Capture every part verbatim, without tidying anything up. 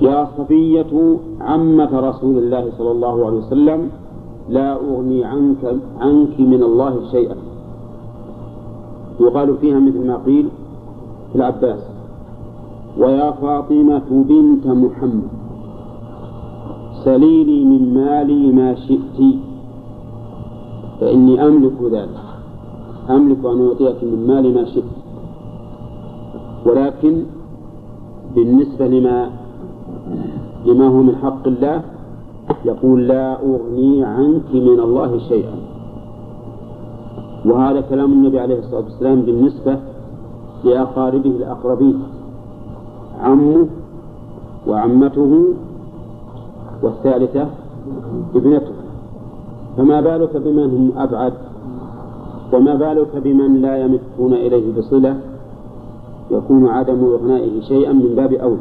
يا صفية عمة رسول الله صلى الله عليه وسلم لا أغني عنك, عنك من الله شيئا. يقال فيها مثل ما قيل في العباس: ويا فاطمة بنت محمد سليني من مالي ما شئت فإني أملك ذلك، أملك أن أعطيك من مالي ما شئت. ولكن بالنسبة لما لما هو من حق الله يقول: لا أغني عنك من الله شيئا. وهذا كلام النبي عليه الصلاة والسلام بالنسبة لأقاربه الأقربين: عمه وعمته والثالثة ابنته. فما بالك بمن هم أبعد، وما بالك بمن لا يمتون إليه بصلة يكون عدم إغنائه شيئا من باب أولى.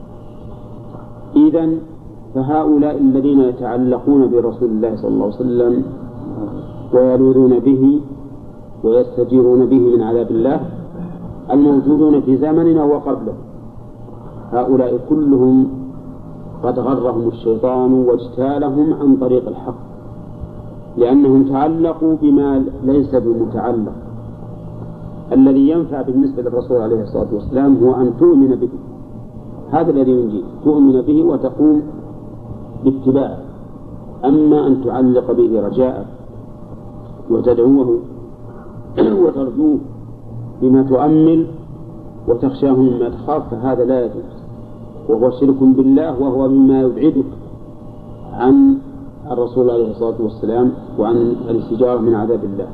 إذن فهؤلاء الذين يتعلقون برسول الله صلى الله عليه وسلم ويلوذون به ويستجيرون به من عذاب الله الموجودون في زمننا وقبله، هؤلاء كلهم قد غرهم الشيطان واجتالهم عن طريق الحق، لأنهم تعلقوا بما ليس بمتعلق. الذي ينفع بالنسبة للرسول عليه الصلاة والسلام هو أن تؤمن به، هذا الذي ينجيك، تؤمن به وتقوم باتباعه. أما أن تعلق به رجاءك وتدعوه وترجوه بما تؤمل وتخشاه مما تخاف فهذا لا يجوز، وهو شرك بالله، وهو مما يبعدك عن الرسول عليه الصلاة والسلام وعن الاستجارة من عذاب الله.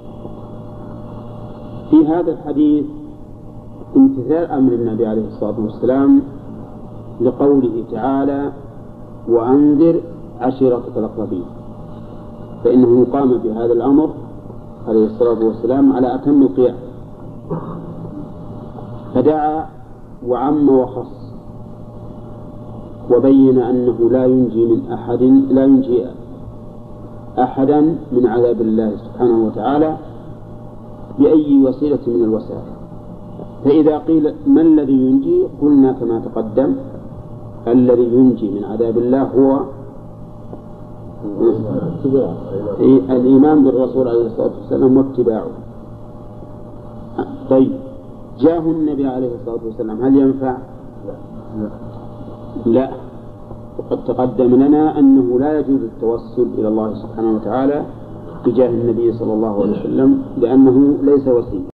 في هذا الحديث امتثال أمر النبي عليه الصلاة والسلام لقوله تعالى: وأنذر عشيرتك الأقربين، فإنه قام بهذا الأمر عليه الصلاة والسلام على أتم القيام، فدعا وعم وخص وبين أنه لا ينجي من أحد لا ينجي أحدا من عذاب الله سبحانه وتعالى بأي وسيلة من الوسائل. فإذا قيل ما الذي ينجي قلنا كما تقدم: الذي ينجي من عذاب الله هو الإيمان بالرسول عليه الصلاة والسلام واتباعه. طيب، جاه النبي عليه الصلاة والسلام هل ينفع؟ لا. وقد تقدم لنا أنه لا يجوز التوسل إلى الله سبحانه وتعالى بجاه النبي صلى الله عليه وسلم لأنه ليس وسيلة.